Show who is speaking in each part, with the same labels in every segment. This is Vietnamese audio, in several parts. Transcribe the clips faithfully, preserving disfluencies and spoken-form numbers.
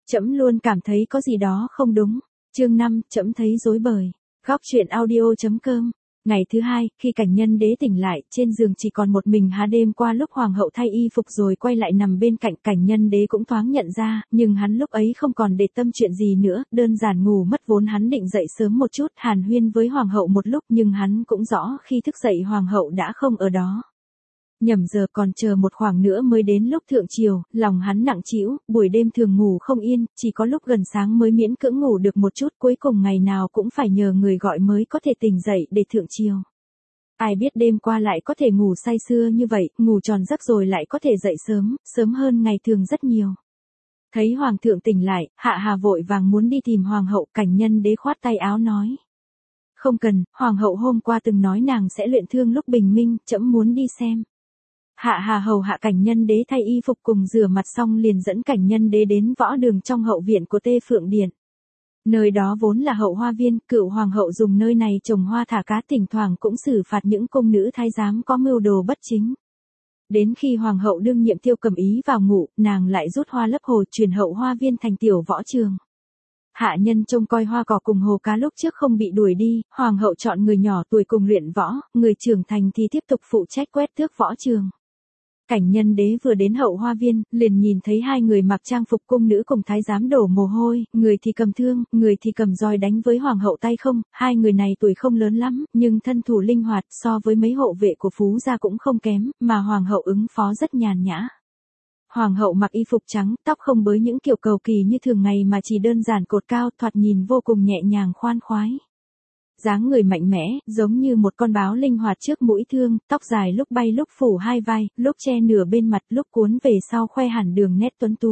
Speaker 1: Trẫm luôn cảm thấy có gì đó không đúng. Chương năm, trẫm thấy rối bời. Góc truyện audio.com. Ngày thứ hai, khi cảnh nhân đế tỉnh lại, trên giường chỉ còn một mình hắn. Đêm qua lúc hoàng hậu thay y phục rồi quay lại nằm bên cạnh, cảnh nhân đế cũng thoáng nhận ra, nhưng hắn lúc ấy không còn để tâm chuyện gì nữa, đơn giản ngủ mất. Vốn hắn định dậy sớm một chút hàn huyên với hoàng hậu một lúc, nhưng hắn cũng rõ khi thức dậy hoàng hậu đã không ở đó. Nhầm giờ còn chờ một khoảng nữa mới đến lúc thượng triều, lòng hắn nặng trĩu, buổi đêm thường ngủ không yên, chỉ có lúc gần sáng mới miễn cưỡng ngủ được một chút, cuối cùng ngày nào cũng phải nhờ người gọi mới có thể tỉnh dậy để thượng triều. Ai biết đêm qua lại có thể ngủ say sưa như vậy, ngủ tròn giấc rồi lại có thể dậy sớm, sớm hơn ngày thường rất nhiều. Thấy hoàng thượng tỉnh lại, Hạ Hà vội vàng muốn đi tìm hoàng hậu, cảnh nhân đế khoát tay áo nói. Không cần, hoàng hậu hôm qua từng nói nàng sẽ luyện thương lúc bình minh, trẫm muốn đi xem. Hạ Hà hầu hạ cảnh nhân đế thay y phục cùng rửa mặt xong liền dẫn cảnh nhân đế đến võ đường trong hậu viện của Tê Phượng Điện. Nơi đó vốn là hậu hoa viên, cựu hoàng hậu dùng nơi này trồng hoa thả cá, thỉnh thoảng cũng xử phạt những cung nữ thái giám có mưu đồ bất chính. Đến khi hoàng hậu đương nhiệm Tiêu Cẩm Ý vào ngủ, nàng lại rút hoa lấp hồ, chuyển hậu hoa viên thành tiểu võ trường. Hạ nhân trông coi hoa cỏ cùng hồ cá lúc trước không bị đuổi đi, hoàng hậu chọn người nhỏ tuổi cùng luyện võ, người trưởng thành thì tiếp tục phụ trách quét tước võ trường. Cảnh nhân đế vừa đến hậu hoa viên, liền nhìn thấy hai người mặc trang phục cung nữ cùng thái giám đổ mồ hôi, người thì cầm thương, người thì cầm roi đánh với hoàng hậu tay không, hai người này tuổi không lớn lắm, nhưng thân thủ linh hoạt, so với mấy hộ vệ của Phú gia cũng không kém, mà hoàng hậu ứng phó rất nhàn nhã. Hoàng hậu mặc y phục trắng, tóc không bới những kiểu cầu kỳ như thường ngày mà chỉ đơn giản cột cao, thoạt nhìn vô cùng nhẹ nhàng khoan khoái. Dáng người mạnh mẽ, giống như một con báo linh hoạt trước mũi thương, tóc dài lúc bay lúc phủ hai vai, lúc che nửa bên mặt, lúc cuốn về sau khoe hẳn đường nét tuấn tú.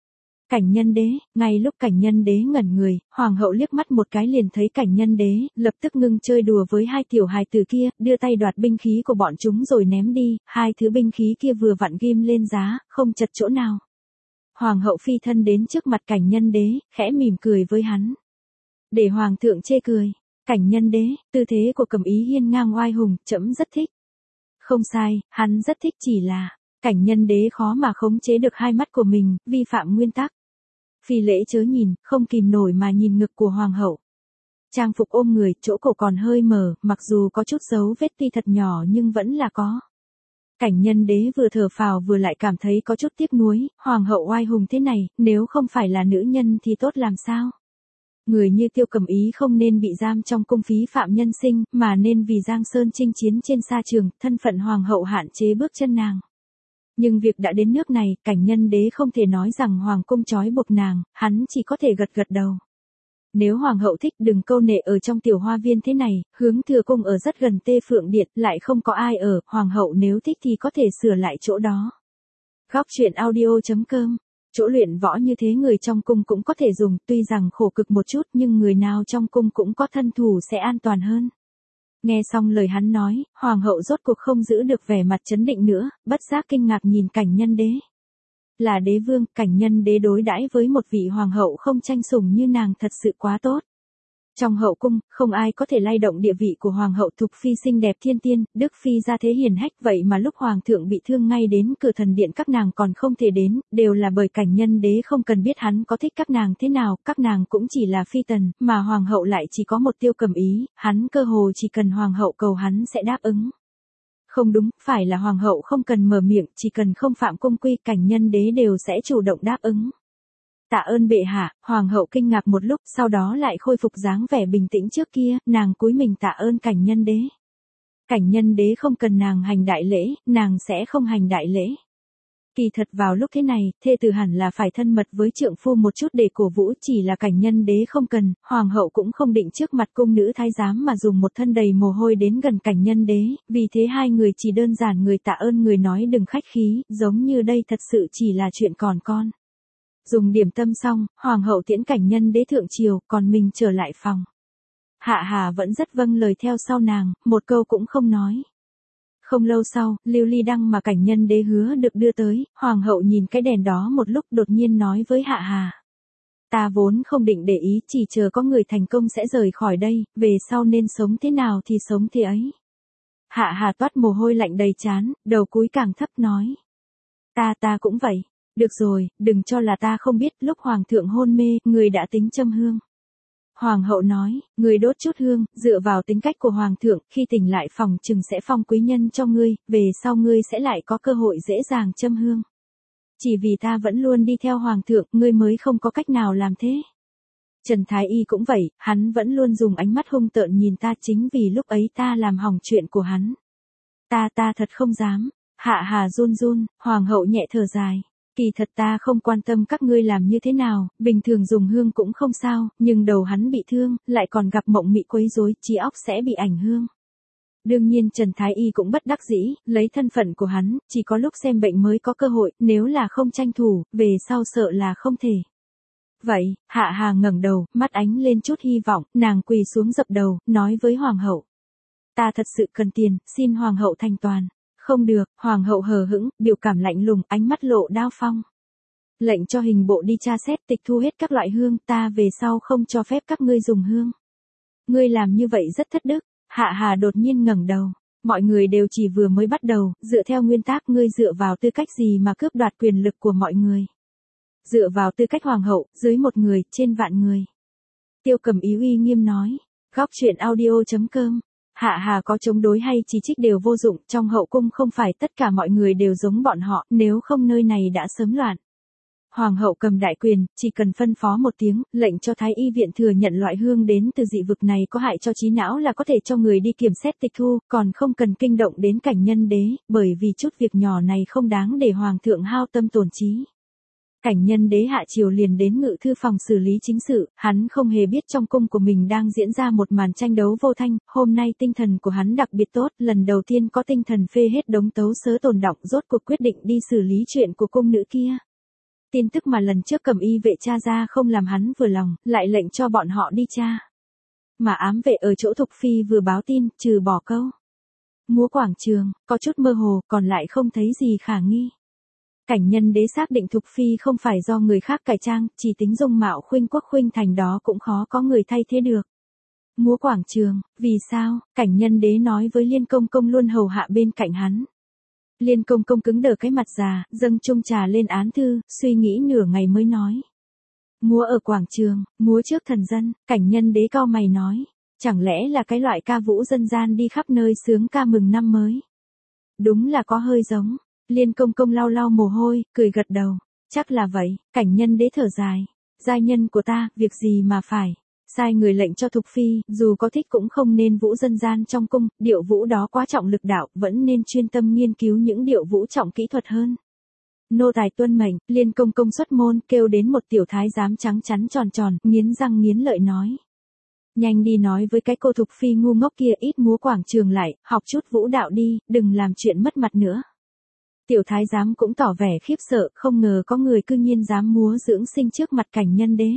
Speaker 1: Cảnh nhân đế, ngay lúc cảnh nhân đế ngẩn người, hoàng hậu liếc mắt một cái liền thấy cảnh nhân đế, lập tức ngưng chơi đùa với hai tiểu hài tử kia, đưa tay đoạt binh khí của bọn chúng rồi ném đi, hai thứ binh khí kia vừa vặn ghim lên giá, không chật chỗ nào. Hoàng hậu phi thân đến trước mặt cảnh nhân đế, khẽ mỉm cười với hắn. Để hoàng thượng chê cười. Cảnh nhân đế, tư thế của Cẩm Ý hiên ngang oai hùng, trẫm rất thích. Không sai, hắn rất thích, chỉ là, cảnh nhân đế khó mà khống chế được hai mắt của mình, vi phạm nguyên tắc. Phi lễ chớ nhìn, không kìm nổi mà nhìn ngực của hoàng hậu. Trang phục ôm người, chỗ cổ còn hơi mở, mặc dù có chút dấu vết tuy thật nhỏ nhưng vẫn là có. Cảnh nhân đế vừa thở phào vừa lại cảm thấy có chút tiếc nuối, hoàng hậu oai hùng thế này, nếu không phải là nữ nhân thì tốt làm sao? Người như Tiêu Cẩm Ý không nên bị giam trong cung phí phạm nhân sinh, mà nên vì Giang Sơn chinh chiến trên sa trường, thân phận hoàng hậu hạn chế bước chân nàng. Nhưng việc đã đến nước này, cảnh nhân đế không thể nói rằng hoàng cung trói buộc nàng, hắn chỉ có thể gật gật đầu. Nếu hoàng hậu thích đừng câu nệ ở trong tiểu hoa viên thế này, hướng thừa cung ở rất gần Tê Phượng Điện, lại không có ai ở, hoàng hậu nếu thích thì có thể sửa lại chỗ đó. Góc truyện audio.com. Chỗ luyện võ như thế người trong cung cũng có thể dùng, tuy rằng khổ cực một chút nhưng người nào trong cung cũng có thân thủ sẽ an toàn hơn. Nghe xong lời hắn nói, hoàng hậu rốt cuộc không giữ được vẻ mặt trấn định nữa, bất giác kinh ngạc nhìn cảnh nhân đế. Là đế vương, cảnh nhân đế đối đãi với một vị hoàng hậu không tranh sủng như nàng thật sự quá tốt. Trong hậu cung, không ai có thể lay động địa vị của hoàng hậu Thục Phi xinh đẹp thiên tiên, Đức Phi ra thế hiền hách, vậy mà lúc hoàng thượng bị thương ngay đến cửa thần điện các nàng còn không thể đến, đều là bởi cảnh nhân đế không cần biết hắn có thích các nàng thế nào, các nàng cũng chỉ là phi tần, mà hoàng hậu lại chỉ có một Tiêu Cẩm Ý, hắn cơ hồ chỉ cần hoàng hậu cầu hắn sẽ đáp ứng. Không đúng, phải là hoàng hậu không cần mở miệng, chỉ cần không phạm cung quy, cảnh nhân đế đều sẽ chủ động đáp ứng. Tạ ơn bệ hạ, hoàng hậu kinh ngạc một lúc, sau đó lại khôi phục dáng vẻ bình tĩnh trước kia, nàng cúi mình tạ ơn cảnh nhân đế. Cảnh nhân đế không cần nàng hành đại lễ, nàng sẽ không hành đại lễ. Kỳ thật vào lúc thế này, thê tử hẳn là phải thân mật với trượng phu một chút để cổ vũ, chỉ là cảnh nhân đế không cần, hoàng hậu cũng không định trước mặt cung nữ thái giám mà dùng một thân đầy mồ hôi đến gần cảnh nhân đế, vì thế hai người chỉ đơn giản người tạ ơn người nói đừng khách khí, giống như đây thật sự chỉ là chuyện còn con. Dùng điểm tâm xong, hoàng hậu tiễn cảnh nhân đế thượng triều, còn mình trở lại phòng. Hạ Hà vẫn rất vâng lời theo sau nàng, một câu cũng không nói. Không lâu sau, lưu ly đăng mà cảnh nhân đế hứa được đưa tới, hoàng hậu nhìn cái đèn đó một lúc đột nhiên nói với Hạ Hà. Ta vốn không định để ý, chỉ chờ có người thành công sẽ rời khỏi đây, về sau nên sống thế nào thì sống thế ấy. Hạ Hà toát mồ hôi lạnh đầy trán, đầu cúi càng thấp nói. Ta ta cũng vậy. Được rồi, đừng cho là ta không biết, lúc hoàng thượng hôn mê, người đã tính châm hương. Hoàng hậu nói, người đốt chút hương, dựa vào tính cách của hoàng thượng, khi tỉnh lại phòng chừng sẽ phong quý nhân cho ngươi, về sau ngươi sẽ lại có cơ hội dễ dàng châm hương. Chỉ vì ta vẫn luôn đi theo hoàng thượng, ngươi mới không có cách nào làm thế. Trần Thái Y cũng vậy, hắn vẫn luôn dùng ánh mắt hung tợn nhìn ta, chính vì lúc ấy ta làm hỏng chuyện của hắn. Ta ta thật không dám. Hạ Hà run run, hoàng hậu nhẹ thở dài. Kỳ thật ta không quan tâm các ngươi làm như thế nào, bình thường dùng hương cũng không sao, nhưng đầu hắn bị thương, lại còn gặp mộng mị quấy rối, trí óc sẽ bị ảnh hương. Đương nhiên Trần Thái Y cũng bất đắc dĩ, lấy thân phận của hắn, chỉ có lúc xem bệnh mới có cơ hội, nếu là không tranh thủ, về sau sợ là không thể. Vậy, Hạ Hà ngẩng đầu, mắt ánh lên chút hy vọng, nàng quỳ xuống dập đầu, nói với hoàng hậu. Ta thật sự cần tiền, xin hoàng hậu thành toàn. Không được, hoàng hậu hờ hững, biểu cảm lạnh lùng, ánh mắt lộ đao phong. Lệnh cho hình bộ đi tra xét, tịch thu hết các loại hương, ta về sau không cho phép các ngươi dùng hương. Ngươi làm như vậy rất thất đức. Hạ Hà đột nhiên ngẩng đầu. Mọi người đều chỉ vừa mới bắt đầu, dựa theo nguyên tắc ngươi dựa vào tư cách gì mà cướp đoạt quyền lực của mọi người. Dựa vào tư cách hoàng hậu, dưới một người, trên vạn người. Tiêu Cẩm Ý uy nghiêm nói. Góc truyện audio chấm com. Hạ Hà có chống đối hay chỉ trích đều vô dụng, trong hậu cung không phải tất cả mọi người đều giống bọn họ, nếu không nơi này đã sớm loạn. Hoàng hậu cầm đại quyền, chỉ cần phân phó một tiếng, lệnh cho Thái Y viện thừa nhận loại hương đến từ dị vực này có hại cho trí não là có thể cho người đi kiểm xét tịch thu, còn không cần kinh động đến Cảnh Nhân Đế, bởi vì chút việc nhỏ này không đáng để hoàng thượng hao tâm tổn trí. Cảnh Nhân Đế hạ triều liền đến ngự thư phòng xử lý chính sự, hắn không hề biết trong cung của mình đang diễn ra một màn tranh đấu vô thanh, hôm nay tinh thần của hắn đặc biệt tốt, lần đầu tiên có tinh thần phê hết đống tấu sớ tồn đọng, rốt cuộc quyết định đi xử lý chuyện của cung nữ kia. Tin tức mà lần trước Cẩm Y vệ tra ra không làm hắn vừa lòng, lại lệnh cho bọn họ đi tra. Mà ám vệ ở chỗ Thục Phi vừa báo tin, trừ bỏ câu múa quảng trường, có chút mơ hồ, còn lại không thấy gì khả nghi. Cảnh Nhân Đế xác định Thục Phi không phải do người khác cải trang, chỉ tính dung mạo khuynh quốc khuynh thành đó cũng khó có người thay thế được. Múa quảng trường, vì sao? Cảnh Nhân Đế nói với Liên Công Công luôn hầu hạ bên cạnh hắn. Liên Công Công cứng đờ cái mặt già, dâng chung trà lên án thư, suy nghĩ nửa ngày mới nói. Múa ở quảng trường, múa trước thần dân, Cảnh Nhân Đế cau mày nói. Chẳng lẽ là cái loại ca vũ dân gian đi khắp nơi sướng ca mừng năm mới? Đúng là có hơi giống. Liên Công Công lau lau mồ hôi, cười gật đầu. Chắc là vậy. Cảnh Nhân Đế thở dài. Giai nhân của ta, việc gì mà phải. Sai người lệnh cho Thục Phi, dù có thích cũng không nên vũ dân gian trong cung, điệu vũ đó quá trọng lực đạo, vẫn nên chuyên tâm nghiên cứu những điệu vũ trọng kỹ thuật hơn. Nô tài tuân mệnh, Liên Công Công xuất môn, kêu đến một tiểu thái giám trắng chắn tròn tròn, nghiến răng nghiến lợi nói. Nhanh đi nói với cái cô Thục Phi ngu ngốc kia ít múa quảng trường lại, học chút vũ đạo đi, đừng làm chuyện mất mặt nữa. Tiểu thái giám cũng tỏ vẻ khiếp sợ, không ngờ có người cư nhiên dám múa dưỡng sinh trước mặt Cảnh Nhân Đế.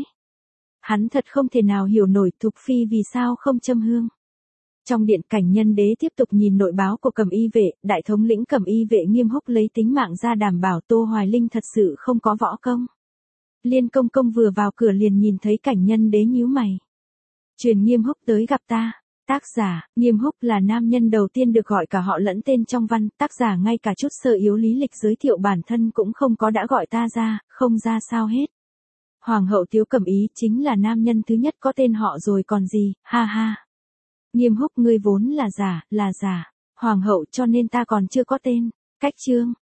Speaker 1: Hắn thật không thể nào hiểu nổi Thục Phi vì sao không châm hương. Trong điện Cảnh Nhân Đế tiếp tục nhìn nội báo của Cẩm Y vệ, đại thống lĩnh Cẩm Y vệ Nghiêm Húc lấy tính mạng ra đảm bảo Tô Hoài Linh thật sự không có võ công. Liên Công Công vừa vào cửa liền nhìn thấy Cảnh Nhân Đế nhíu mày. Truyền Nghiêm Húc tới gặp ta. Tác giả, Nghiêm Húc là nam nhân đầu tiên được gọi cả họ lẫn tên trong văn, tác giả ngay cả chút sơ yếu lý lịch giới thiệu bản thân cũng không có đã gọi ta ra, không ra sao hết. Hoàng hậu Tiếu Cẩm Ý chính là nam nhân thứ nhất có tên họ rồi còn gì, ha ha. Nghiêm Húc ngươi vốn là giả, là giả. Hoàng hậu cho nên ta còn chưa có tên. Cách chương.